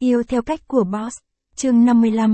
Yêu theo cách của Boss, chương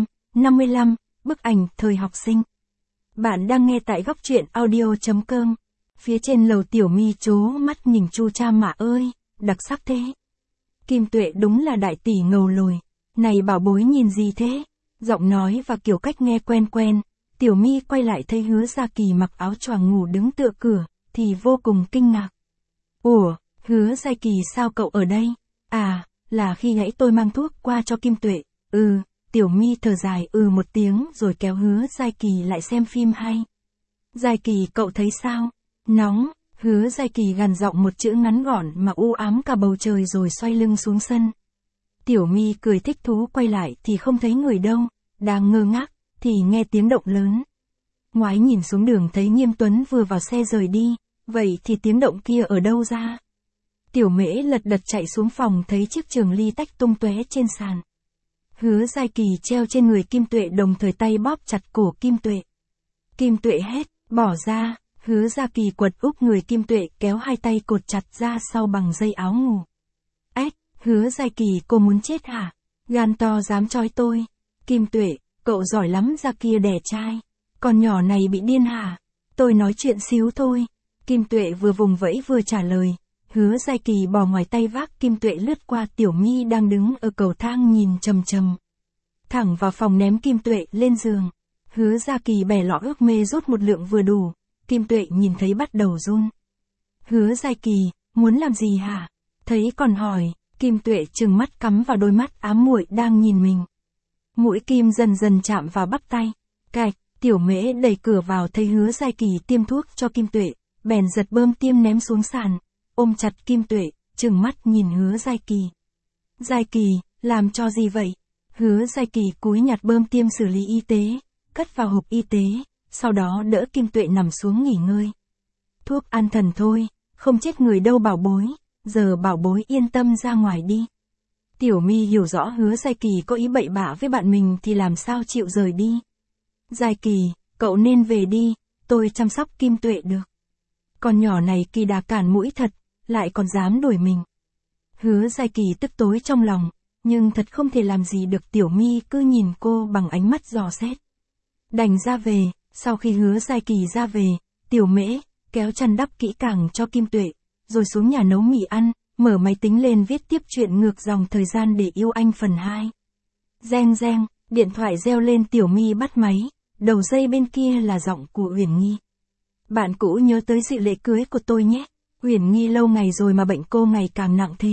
55, bức ảnh thời học sinh. Bạn đang nghe tại góc truyện audio.com. Phía trên lầu Tiểu My chố mắt nhìn Chu cha mà ơi, đặc sắc thế. Kim Tuệ đúng là đại tỷ ngầu lồi. Này bảo bối nhìn gì thế? Giọng nói và kiểu cách nghe quen quen. Tiểu My quay lại thấy Hứa Gia Kỳ mặc áo choàng ngủ đứng tựa cửa, thì vô cùng kinh ngạc. Ủa, Hứa Gia Kỳ sao cậu ở đây? À, là khi nãy tôi mang thuốc qua cho Kim Tuệ. Tiểu My thở dài một tiếng rồi kéo Hứa Gia Kỳ lại xem phim hay. Gia Kỳ cậu thấy sao? Nóng, Hứa Gia Kỳ gằn giọng một chữ ngắn gọn mà u ám cả bầu trời rồi xoay lưng xuống sân. Tiểu My cười thích thú quay lại thì không thấy người đâu, đang ngơ ngác, thì nghe tiếng động lớn. Ngoái nhìn xuống đường thấy Nghiêm Tuấn vừa vào xe rời đi, vậy thì tiếng động kia ở đâu ra? Tiểu Mễ lật đật chạy xuống phòng thấy chiếc trường ly tách tung tóe trên sàn. Hứa Gia Kỳ treo trên người Kim Tuệ đồng thời tay bóp chặt cổ Kim Tuệ. Kim Tuệ hét, bỏ ra, Hứa Gia Kỳ quật úp người Kim Tuệ kéo hai tay cột chặt ra sau bằng dây áo ngủ. Hứa Gia Kỳ cô muốn chết hả? Gan to dám trói tôi. Kim Tuệ, cậu giỏi lắm ra kia đẻ trai. Con nhỏ này bị điên hả? Tôi nói chuyện xíu thôi. Kim Tuệ vừa vùng vẫy vừa trả lời. Hứa Gia Kỳ bỏ ngoài tay vác Kim Tuệ lướt qua Tiểu My đang đứng ở cầu thang nhìn trầm trầm. Thẳng vào phòng ném Kim Tuệ lên giường. Hứa Gia Kỳ bẻ lọ ước mê rút một lượng vừa đủ. Kim Tuệ nhìn thấy bắt đầu run. Hứa Gia Kỳ, muốn làm gì hả? Thấy còn hỏi, Kim Tuệ trừng mắt cắm vào đôi mắt ám muội đang nhìn mình. Mũi kim dần dần chạm vào bắp tay. Cạch, Tiểu Mễ đẩy cửa vào thấy Hứa Gia Kỳ tiêm thuốc cho Kim Tuệ, bèn giật bơm tiêm ném xuống sàn. Ôm chặt Kim Tuệ, trừng mắt nhìn Hứa Gia Kỳ. Gia Kỳ, làm cho gì vậy? Hứa Gia Kỳ cúi nhặt bơm tiêm xử lý y tế, cất vào hộp y tế, sau đó đỡ Kim Tuệ nằm xuống nghỉ ngơi. Thuốc an thần thôi, không chết người đâu bảo bối, giờ bảo bối yên tâm ra ngoài đi. Tiểu My hiểu rõ Hứa Gia Kỳ có ý bậy bạ với bạn mình thì làm sao chịu rời đi. Gia Kỳ, cậu nên về đi, tôi chăm sóc Kim Tuệ được. Con nhỏ này kỳ đà cản mũi thật, lại còn dám đuổi mình. Hứa Gia Kỳ tức tối trong lòng, nhưng thật không thể làm gì được. Tiểu My cứ nhìn cô bằng ánh mắt dò xét. Đành ra về, sau khi Hứa Gia Kỳ ra về, Tiểu Mễ kéo chăn đắp kỹ càng cho Kim Tuệ, rồi xuống nhà nấu mì ăn, mở máy tính lên viết tiếp chuyện ngược dòng thời gian để yêu anh phần 2. Reng reng, điện thoại reo lên. Tiểu My bắt máy, đầu dây bên kia là giọng của Uyển Nhi. Bạn cũ nhớ tới dự lễ cưới của tôi nhé. Uyển Nhi lâu ngày rồi mà bệnh cô ngày càng nặng thế.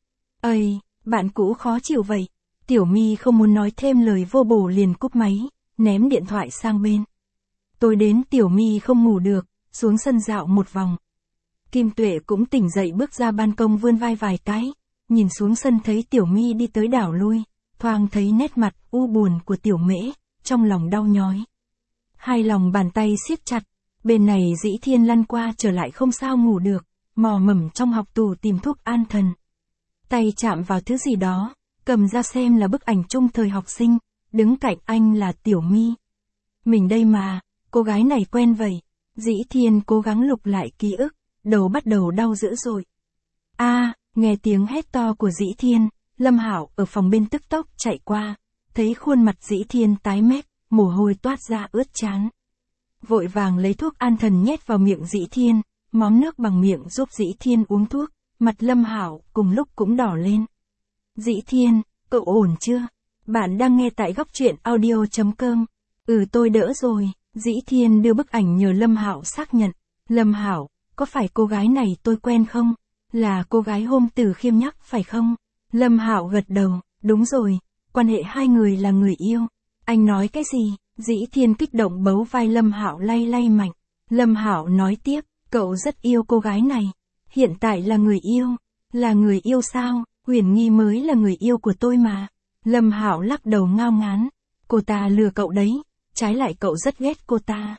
Ây, bạn cũ khó chịu vậy. Tiểu My không muốn nói thêm lời vô bổ liền cúp máy, ném điện thoại sang bên. Tối đến Tiểu My không ngủ được, xuống sân dạo một vòng. Kim Tuệ cũng tỉnh dậy bước ra ban công vươn vai vài cái, nhìn xuống sân thấy Tiểu My đi tới đảo lui, thoáng thấy nét mặt u buồn của Tiểu Mễ, trong lòng đau nhói. Hai lòng bàn tay siết chặt, bên này Dĩ Thiên lăn qua trở lại không sao ngủ được, mò mẫm trong học tủ tìm thuốc an thần. Tay chạm vào thứ gì đó, cầm ra xem là bức ảnh chung thời học sinh, đứng cạnh anh là Tiểu My. Mình đây mà, cô gái này quen vậy. Dĩ Thiên cố gắng lục lại ký ức, đầu bắt đầu đau dữ dội. Nghe tiếng hét to của Dĩ Thiên, Lâm Hảo ở phòng bên tức tốc chạy qua, thấy khuôn mặt Dĩ Thiên tái mét, mồ hôi toát ra ướt trán. Vội vàng lấy thuốc an thần nhét vào miệng Dĩ Thiên, móm nước bằng miệng giúp Dĩ Thiên uống thuốc, mặt Lâm Hảo cùng lúc cũng đỏ lên. Dĩ Thiên, cậu ổn chưa? Bạn đang nghe tại góc truyện audio.com. Tôi đỡ rồi. Dĩ Thiên đưa bức ảnh nhờ Lâm Hảo xác nhận. Lâm Hảo, có phải cô gái này tôi quen không? Là cô gái hôm Từ Khiêm nhắc phải không? Lâm Hảo gật đầu, đúng rồi, quan hệ hai người là người yêu. Anh nói cái gì? Dĩ Thiên kích động bấu vai Lâm Hảo lay lay mạnh. Lâm Hảo nói tiếp, cậu rất yêu cô gái này. Hiện tại là người yêu. Là người yêu sao? Uyển Nhi mới là người yêu của tôi mà. Lâm Hảo lắc đầu ngao ngán. Cô ta lừa cậu đấy. Trái lại cậu rất ghét cô ta.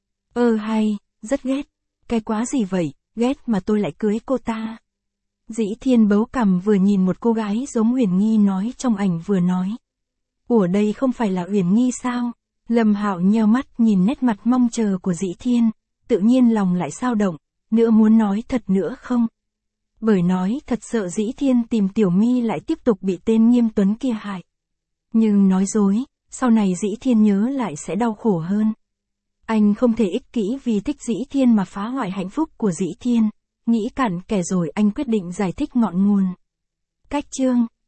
Hay, rất ghét. Cái quá gì vậy, ghét mà tôi lại cưới cô ta. Dĩ Thiên bấu cằm vừa nhìn một cô gái giống Uyển Nhi nói trong ảnh vừa nói. Ủa đây không phải là Uyển Nhi sao? Lâm Hạo nheo mắt nhìn nét mặt mong chờ của Dĩ Thiên, tự nhiên lòng lại xao động, nữa muốn nói thật nữa không? Bởi nói thật sợ Dĩ Thiên tìm Tiểu My lại tiếp tục bị tên Nghiêm Tuấn kia hại. Nhưng nói dối, sau này Dĩ Thiên nhớ lại sẽ đau khổ hơn. Anh không thể ích kỷ vì thích Dĩ Thiên mà phá hoại hạnh phúc của Dĩ Thiên. Nghĩ cặn kẽ rồi anh quyết định giải thích ngọn nguồn. Cách chương